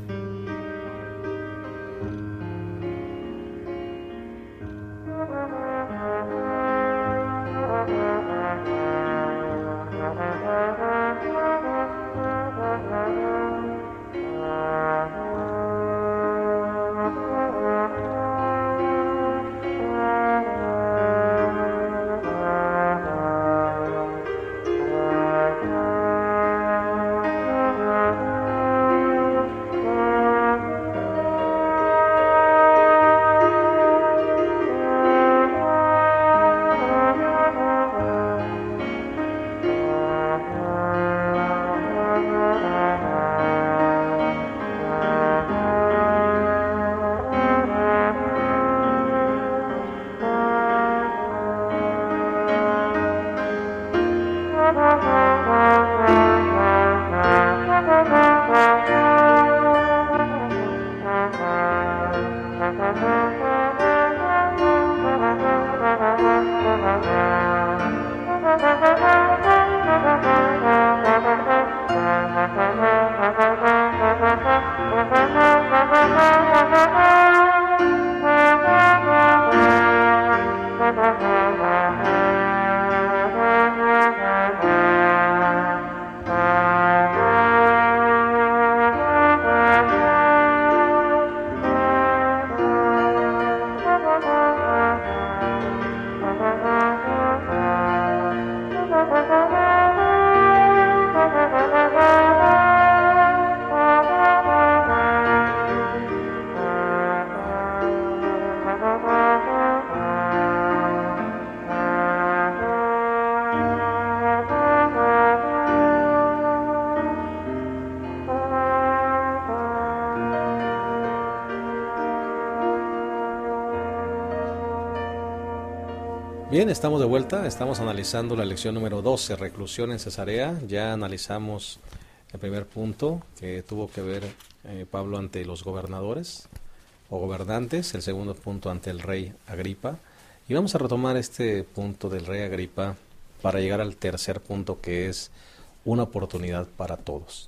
Bien, estamos de vuelta, estamos analizando la lección número doce, reclusión en Cesarea. Ya analizamos el primer punto que tuvo que ver eh, Pablo ante los gobernadores o gobernantes, el segundo punto ante el rey Agripa. Y vamos a retomar este punto del rey Agripa para llegar al tercer punto, que es una oportunidad para todos.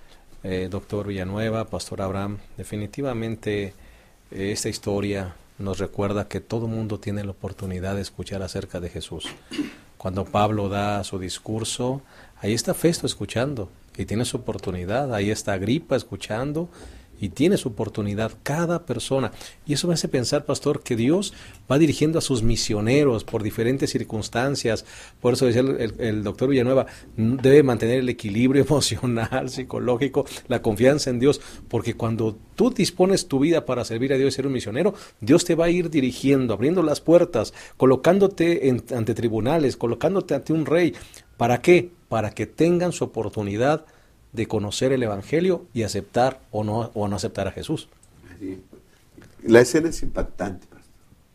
Eh, doctor Villanueva, Pastor Abraham, definitivamente eh, esta historia nos recuerda que todo mundo tiene la oportunidad de escuchar acerca de Jesús. Cuando Pablo da su discurso, ahí está Festo escuchando y tiene su oportunidad, ahí está Agripa escuchando y tiene su oportunidad cada persona. Y eso me hace pensar, pastor, que Dios va dirigiendo a sus misioneros por diferentes circunstancias. Por eso decía el, el, el doctor Villanueva, debe mantener el equilibrio emocional, psicológico, la confianza en Dios, porque cuando tú dispones tu vida para servir a Dios y ser un misionero, Dios te va a ir dirigiendo, abriendo las puertas, colocándote en, ante tribunales, colocándote ante un rey. ¿Para qué? Para que tengan su oportunidad de conocer el Evangelio y aceptar o no, o no aceptar a Jesús.
Sí. La escena es impactante, pastor.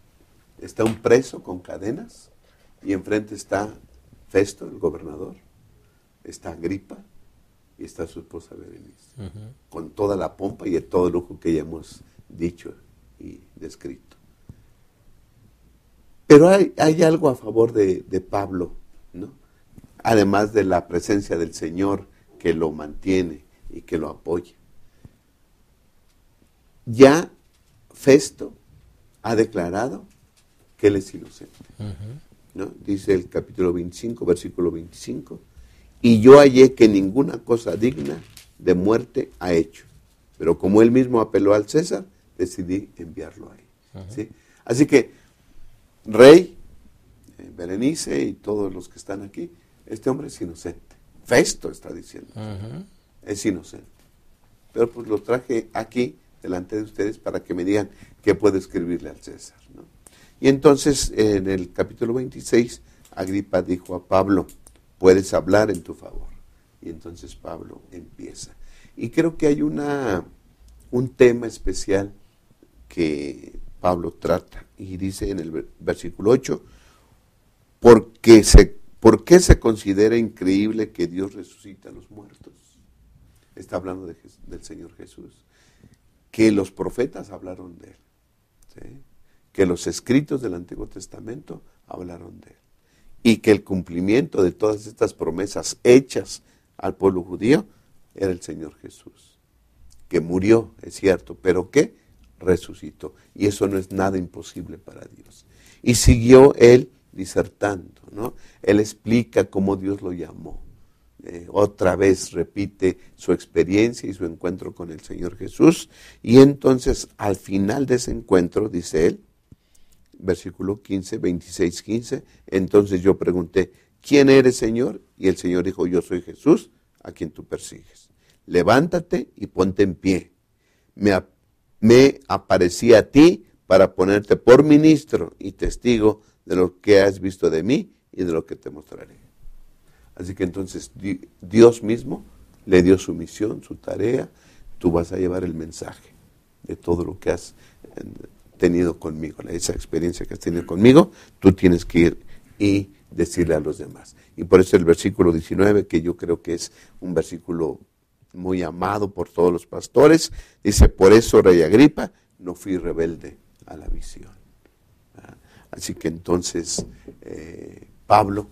Está un preso con cadenas y enfrente está Festo, el gobernador, está Agripa y está su esposa Berenice, uh-huh. con toda la pompa y todo el lujo que ya hemos dicho y descrito. Pero hay, hay algo a favor de, de Pablo, ¿no? Además de la presencia del Señor que lo mantiene y que lo apoya. Ya Festo ha declarado que él es inocente. Uh-huh. ¿No? Dice el capítulo veinticinco, versículo veinticinco, y yo hallé que ninguna cosa digna de muerte ha hecho, pero como él mismo apeló al César, decidí enviarlo ahí. Uh-huh. ¿Sí? Así que, Rey, Berenice y todos los que están aquí, este hombre es inocente. Festo está diciendo, uh-huh. es inocente. Pero pues lo traje aquí, delante de ustedes, para que me digan qué puedo escribirle al César, ¿no? Y entonces, en el capítulo veintiséis, Agripa dijo a Pablo, puedes hablar en tu favor. Y entonces Pablo empieza. Y creo que hay una un tema especial que Pablo trata. Y dice en el versículo ocho, porque se ¿por qué se considera increíble que Dios resucita a los muertos? Está hablando de, del Señor Jesús. Que los profetas hablaron de él. ¿Sí? que los escritos del Antiguo Testamento hablaron de él. Y que el cumplimiento de todas estas promesas hechas al pueblo judío era el Señor Jesús. Que murió, es cierto, pero que resucitó. Y eso no es nada imposible para Dios. Y siguió él disertando, ¿no? Él explica cómo Dios lo llamó. Eh, otra vez repite su experiencia y su encuentro con el Señor Jesús. Y entonces, al final de ese encuentro, dice él, versículo quince, veintiséis, quince, entonces yo pregunté, ¿quién eres, Señor? Y el Señor dijo, yo soy Jesús, a quien tú persigues. Levántate y ponte en pie. Me, me aparecí a ti para ponerte por ministro y testigo de lo que has visto de mí y de lo que te mostraré. Así que entonces Dios mismo le dio su misión, su tarea. Tú vas a llevar el mensaje de todo lo que has tenido conmigo, esa experiencia que has tenido conmigo, tú tienes que ir y decirle a los demás. Y por eso el versículo diecinueve, que yo creo que es un versículo muy amado por todos los pastores, dice, por eso, Rey Agripa, no fui rebelde a la visión. Así que entonces eh, Pablo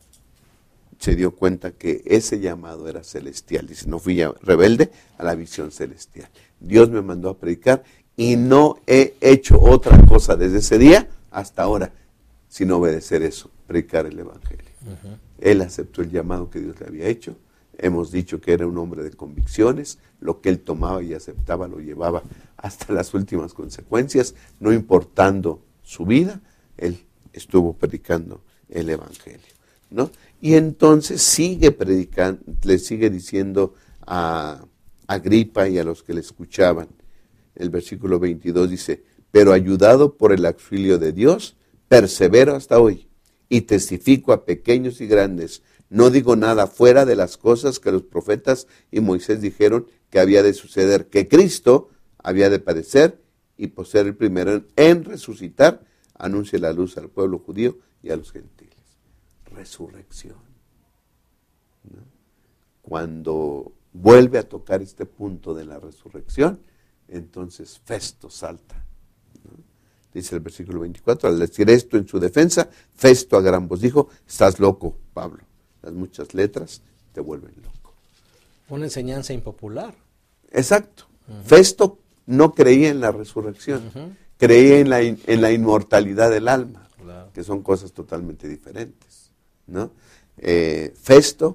se dio cuenta que ese llamado era celestial. Dice, no fui rebelde a la visión celestial. Dios me mandó a predicar y no he hecho otra cosa desde ese día hasta ahora, sino obedecer eso, predicar el Evangelio. Uh-huh. Él aceptó el llamado que Dios le había hecho. Hemos dicho que era un hombre de convicciones. Lo que él tomaba y aceptaba lo llevaba hasta las últimas consecuencias, no importando su vida. Él estuvo predicando el Evangelio, ¿no? Y entonces sigue predicando, le sigue diciendo a Agripa y a los que le escuchaban. El versículo veintidós dice, pero ayudado por el auxilio de Dios, persevero hasta hoy y testifico a pequeños y grandes. No digo nada fuera de las cosas que los profetas y Moisés dijeron que había de suceder, que Cristo había de padecer y por ser el primero en, en resucitar, anuncie la luz al pueblo judío y a los gentiles. Resurrección, ¿no? Cuando vuelve a tocar este punto de la resurrección, entonces Festo salta, ¿no? Dice el versículo veinticuatro, al decir esto en su defensa, Festo a gran voz dijo, estás loco, Pablo, las muchas letras te vuelven loco.
Una enseñanza impopular.
Exacto. Uh-huh. Festo no creía en la resurrección, uh-huh. creía en la, en la inmortalidad del alma, claro, que son cosas totalmente diferentes, ¿no? Eh, Festo,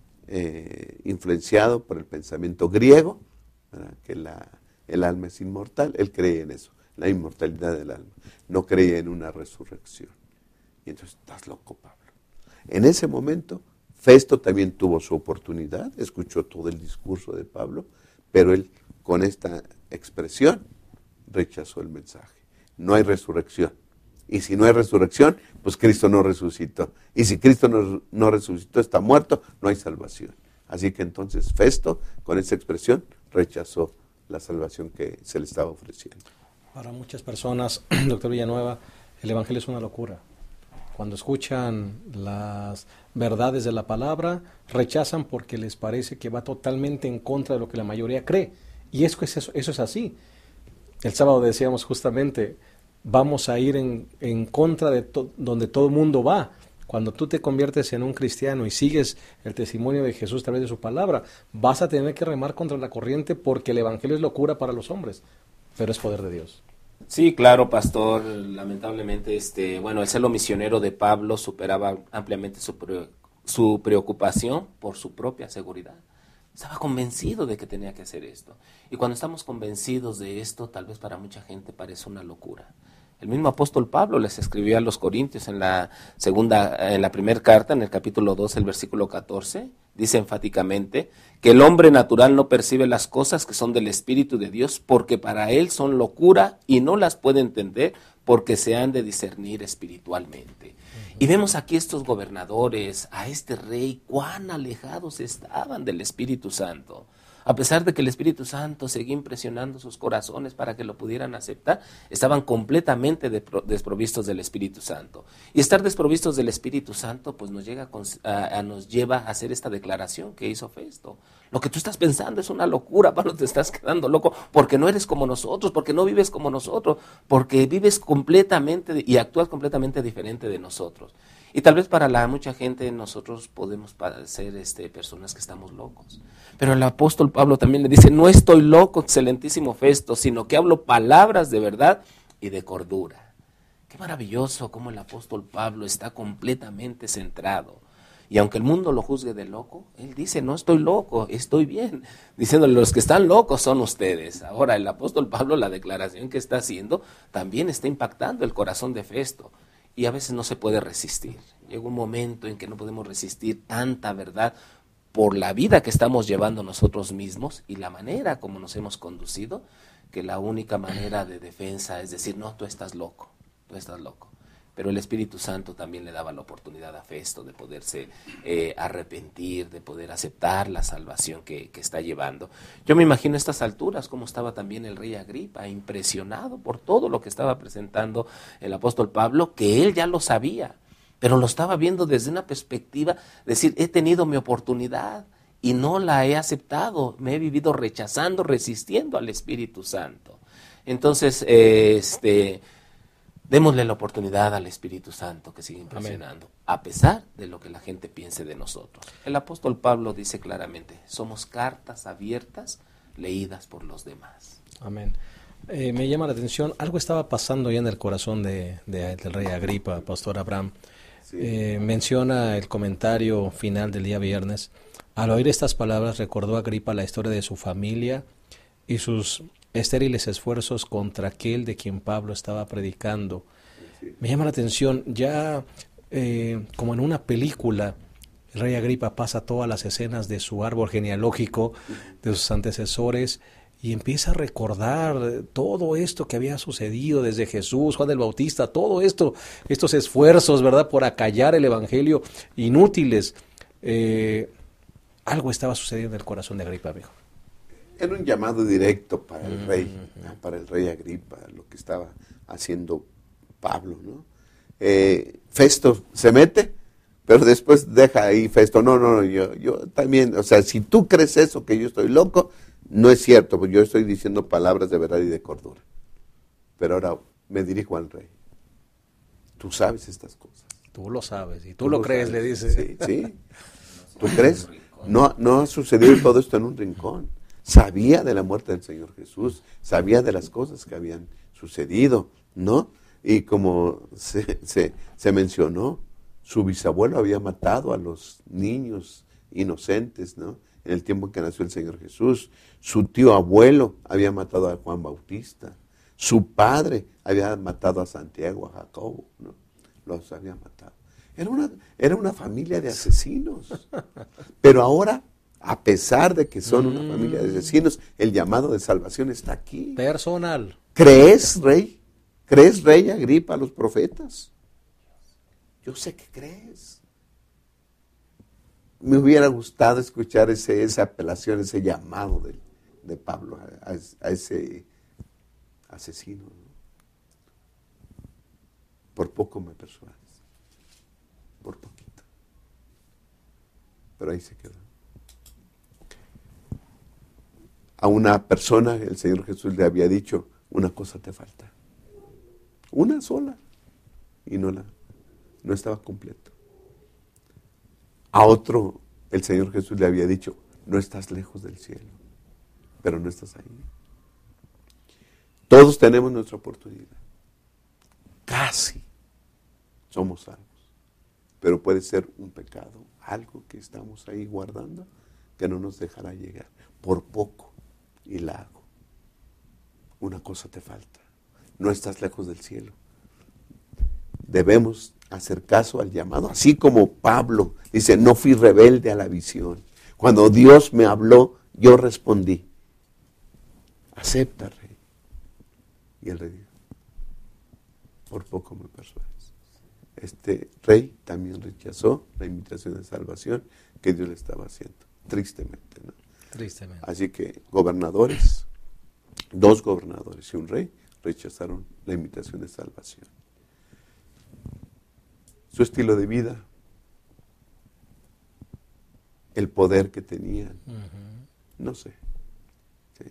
eh, influenciado por el pensamiento griego, ¿verdad?, que la, el alma es inmortal, él creía en eso, la inmortalidad del alma, no creía en una resurrección. Y entonces, estás loco, Pablo. En ese momento, Festo también tuvo su oportunidad, escuchó todo el discurso de Pablo, pero él, con esta expresión, rechazó el mensaje. No hay resurrección. Y si no hay resurrección, pues Cristo no resucitó. Y si Cristo no, no resucitó, está muerto, no hay salvación. Así que entonces Festo, con esa expresión, rechazó la salvación que se le estaba ofreciendo.
Para muchas personas, doctor Villanueva, el Evangelio es una locura. Cuando escuchan las verdades de la palabra, rechazan porque les parece que va totalmente en contra de lo que la mayoría cree. Y es que eso, eso es así. El sábado decíamos justamente, vamos a ir en, en contra de to, donde todo el mundo va. Cuando tú te conviertes en un cristiano y sigues el testimonio de Jesús a través de su palabra, vas a tener que remar contra la corriente porque el Evangelio es locura para los hombres, pero es poder de Dios.
Sí, claro, pastor. Lamentablemente, este, bueno, el celo misionero de Pablo superaba ampliamente su, pre, su preocupación por su propia seguridad. Estaba convencido de que tenía que hacer esto. Y cuando estamos convencidos de esto, tal vez para mucha gente parece una locura. El mismo apóstol Pablo les escribió a los Corintios en la segunda, en la primera carta, en el capítulo dos, el versículo catorce, dice enfáticamente que el hombre natural no percibe las cosas que son del Espíritu de Dios porque para él son locura y no las puede entender porque se han de discernir espiritualmente. Y vemos aquí estos gobernadores, a este rey, cuán alejados estaban del Espíritu Santo. a pesar de que el Espíritu Santo seguía impresionando sus corazones para que lo pudieran aceptar, estaban completamente desprovistos del Espíritu Santo. Y estar desprovistos del Espíritu Santo pues nos, llega a, a, a, nos lleva a hacer esta declaración que hizo Festo. Lo que tú estás pensando es una locura, Pablo, te estás quedando loco porque no eres como nosotros, porque no vives como nosotros, porque vives completamente y actúas completamente diferente de nosotros. Y tal vez para la mucha gente nosotros podemos parecer este, personas que estamos locos. Pero el apóstol Pablo también le dice, no estoy loco, excelentísimo Festo, sino que hablo palabras de verdad y de cordura. Qué maravilloso cómo el apóstol Pablo está completamente centrado. Y aunque el mundo lo juzgue de loco, él dice, no estoy loco, estoy bien. Diciéndole, los que están locos son ustedes. Ahora, el apóstol Pablo, la declaración que está haciendo, también está impactando el corazón de Festo. Y a veces no se puede resistir. Llega un momento en que no podemos resistir tanta verdad por la vida que estamos llevando nosotros mismos y la manera como nos hemos conducido, que la única manera de defensa es decir, no, tú estás loco, tú estás loco. Pero el Espíritu Santo también le daba la oportunidad a Festo de poderse eh, arrepentir, de poder aceptar la salvación que, que está llevando. Yo me imagino a estas alturas cómo estaba también el rey Agripa, impresionado por todo lo que estaba presentando el apóstol Pablo, que él ya lo sabía, pero lo estaba viendo desde una perspectiva, decir, he tenido mi oportunidad y no la he aceptado, me he vivido rechazando, resistiendo al Espíritu Santo. Entonces, eh, este... démosle la oportunidad al Espíritu Santo que sigue impresionando, amén, a pesar de lo que la gente piense de nosotros. El apóstol Pablo dice claramente, somos cartas abiertas leídas por los demás.
Amén. Eh, me llama la atención, algo estaba pasando ya en el corazón de, de, del rey Agripa, pastor Abraham. Sí. Eh, menciona el comentario final del día viernes. Al oír estas palabras recordó a Agripa la historia de su familia y sus estériles esfuerzos contra aquel de quien Pablo estaba predicando. Me llama la atención, ya eh, como en una película, el rey Agripa pasa todas las escenas de su árbol genealógico, de sus antecesores, y empieza a recordar todo esto que había sucedido desde Jesús, Juan del Bautista, todo esto, estos esfuerzos, ¿verdad?, por acallar el evangelio, inútiles. Eh, algo estaba sucediendo en el corazón de Agripa, amigo.
Era un llamado directo para el rey, ¿no? Para el rey Agripa, lo que estaba haciendo Pablo, ¿no? Eh, Festo se mete, pero después deja ahí Festo, no, no, yo, yo también, o sea, si tú crees eso, que yo estoy loco, no es cierto, pues yo estoy diciendo palabras de verdad y de cordura. Pero ahora me dirijo al rey. Tú sabes estas cosas.
Tú lo sabes, y tú, tú lo, lo crees, sabes. Le dice.
Sí, sí. ¿Tú crees? No, no ha sucedido todo esto en un rincón. Sabía de la muerte del Señor Jesús, sabía de las cosas que habían sucedido, ¿no? Y como se, se, se mencionó, su bisabuelo había matado a los niños inocentes, ¿no?, en el tiempo en que nació el Señor Jesús. Su tío abuelo había matado a Juan Bautista. Su padre había matado a Santiago, a Jacobo, ¿no? Los había matado. Era una, era una familia de asesinos. Pero ahora, a pesar de que son una familia de asesinos, el llamado de salvación está aquí.
Personal.
¿Crees, rey? ¿Crees, rey Agripa, a los profetas? Yo sé que crees. Me hubiera gustado escuchar ese, esa apelación, ese llamado de, de Pablo a, a ese asesino, ¿no? Por poco me persuades, por poquito. Pero ahí se quedó. A una persona el Señor Jesús le había dicho, una cosa te falta. Una sola. Y no, la, no estaba completo. A otro el Señor Jesús le había dicho, no estás lejos del cielo, pero no estás ahí. Todos tenemos nuestra oportunidad. Casi somos salvos. Pero puede ser un pecado, algo que estamos ahí guardando, que no nos dejará llegar. Por poco, y la hago. Una cosa te falta. No estás lejos del cielo. Debemos hacer caso al llamado, así como Pablo dice, no fui rebelde a la visión. Cuando Dios me habló, yo respondí, acepta, rey. Y el rey dijo, por poco me persuades. Este rey también rechazó la invitación de salvación que Dios le estaba haciendo, tristemente, ¿no?
Tristemente.
Así que gobernadores, dos gobernadores y un rey rechazaron la invitación de salvación. Su estilo de vida, el poder que tenían, uh-huh. no sé. ¿Sí?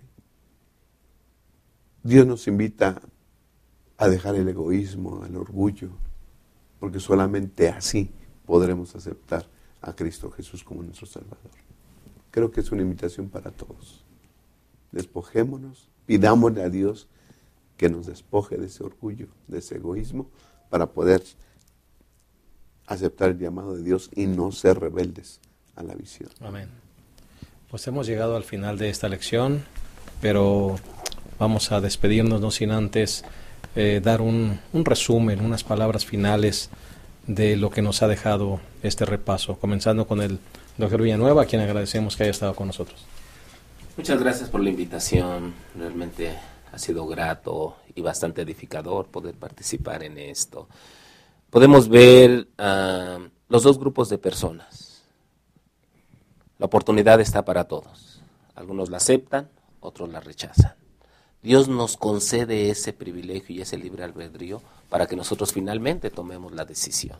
Dios nos invita a dejar el egoísmo, el orgullo, porque solamente así podremos aceptar a Cristo Jesús como nuestro Salvador. Creo que es una invitación para todos. Despojémonos, pidámosle a Dios que nos despoje de ese orgullo, de ese egoísmo, para poder aceptar el llamado de Dios y no ser rebeldes a la visión.
Amén. Pues hemos llegado al final de esta lección, pero vamos a despedirnos no sin antes eh, dar un, un resumen, unas palabras finales de lo que nos ha dejado este repaso, comenzando con el doctor Villanueva, a quien agradecemos que haya estado con nosotros.
Muchas gracias por la invitación, realmente ha sido grato y bastante edificador poder participar en esto. Podemos ver uh, los dos grupos de personas. La oportunidad está para todos. Algunos la aceptan, otros la rechazan. Dios nos concede ese privilegio y ese libre albedrío para que nosotros finalmente tomemos la decisión.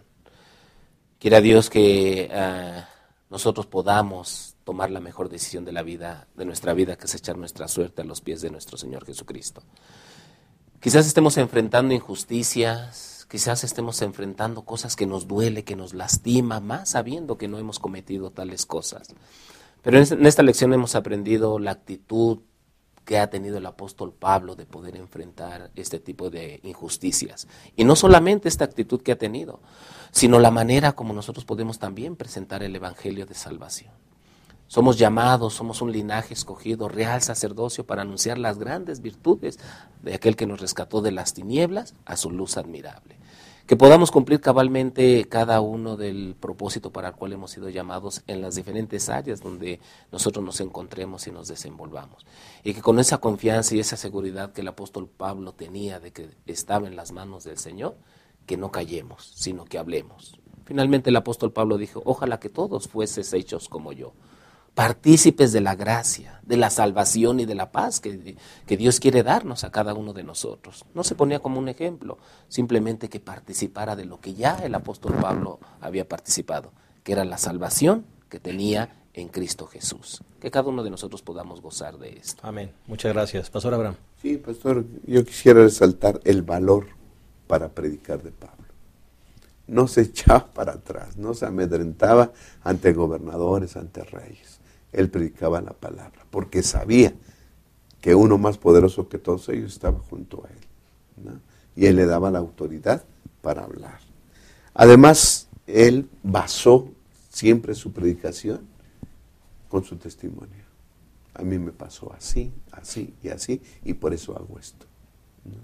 Quiera Dios que uh, nosotros podamos tomar la mejor decisión de la vida, de nuestra vida, que es echar nuestra suerte a los pies de nuestro Señor Jesucristo. Quizás estemos enfrentando injusticias, quizás estemos enfrentando cosas que nos duele, que nos lastima, más sabiendo que no hemos cometido tales cosas. Pero en esta lección hemos aprendido la actitud que ha tenido el apóstol Pablo de poder enfrentar este tipo de injusticias. Y no solamente esta actitud que ha tenido, sino la manera como nosotros podemos también presentar el evangelio de salvación. Somos llamados, somos un linaje escogido, real sacerdocio, para anunciar las grandes virtudes de aquel que nos rescató de las tinieblas a su luz admirable. Que podamos cumplir cabalmente cada uno del propósito para el cual hemos sido llamados en las diferentes áreas donde nosotros nos encontremos y nos desenvolvamos. Y que con esa confianza y esa seguridad que el apóstol Pablo tenía de que estaba en las manos del Señor, que no callemos, sino que hablemos. Finalmente el apóstol Pablo dijo, ojalá que todos fueses hechos como yo, partícipes de la gracia, de la salvación y de la paz que, que Dios quiere darnos a cada uno de nosotros. No se ponía como un ejemplo, simplemente que participara de lo que ya el apóstol Pablo había participado, que era la salvación que tenía en Cristo Jesús. Que cada uno de nosotros podamos gozar de esto.
Amén. Muchas gracias. Pastor Abraham.
Sí, pastor, yo quisiera resaltar el valor para predicar de Pablo. No se echaba para atrás, no se amedrentaba ante gobernadores, ante reyes. Él predicaba la palabra, porque sabía que uno más poderoso que todos ellos estaba junto a él, ¿no? Y él le daba la autoridad para hablar. Además, él basó siempre su predicación con su testimonio. A mí me pasó así, así y así, y por eso hago esto, ¿no?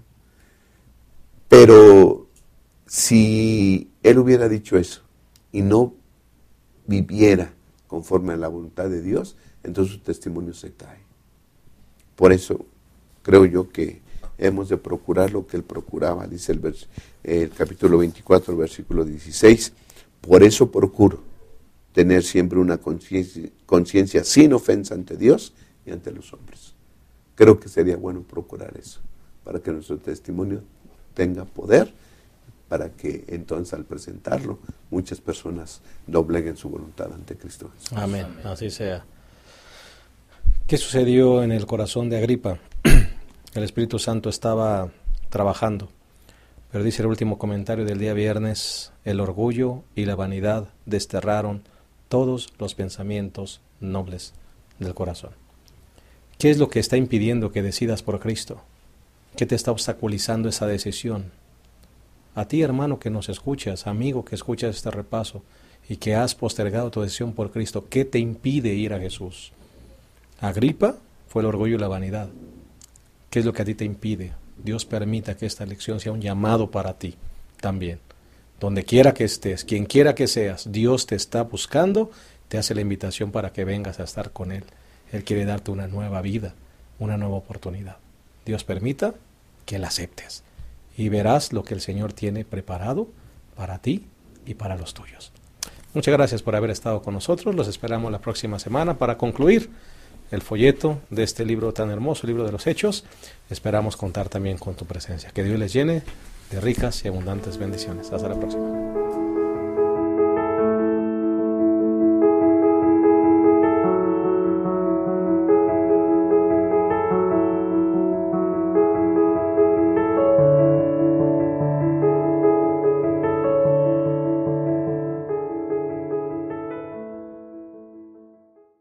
Pero si él hubiera dicho eso y no viviera conforme a la voluntad de Dios, entonces su testimonio se cae. Por eso creo yo que hemos de procurar lo que él procuraba, dice el, vers- el capítulo veinticuatro, versículo dieciséis, por eso procuro tener siempre una conciencia, conciencia sin ofensa ante Dios y ante los hombres. Creo que sería bueno procurar eso, para que nuestro testimonio tenga poder, para que entonces al presentarlo muchas personas dobleguen su voluntad ante Cristo Jesús.
Amén, Amén. Así sea. ¿Qué sucedió en el corazón de Agripa? El Espíritu Santo estaba trabajando, pero dice el último comentario del día viernes, el orgullo y la vanidad desterraron todos los pensamientos nobles del corazón. ¿Qué es lo que está impidiendo que decidas por Cristo? ¿Qué te está obstaculizando esa decisión? A ti, hermano, que nos escuchas, amigo que escuchas este repaso y que has postergado tu decisión por Cristo, ¿qué te impide ir a Jesús? Agripa fue el orgullo y la vanidad. ¿Qué es lo que a ti te impide? Dios permita que esta lección sea un llamado para ti también. Donde quiera que estés, quien quiera que seas, Dios te está buscando, te hace la invitación para que vengas a estar con Él. Él quiere darte una nueva vida, una nueva oportunidad. Dios permita que la aceptes. Y verás lo que el Señor tiene preparado para ti y para los tuyos. Muchas gracias por haber estado con nosotros. Los esperamos la próxima semana para concluir el folleto de este libro tan hermoso, el libro de los Hechos. Esperamos contar también con tu presencia. Que Dios les llene de ricas y abundantes bendiciones. Hasta la próxima.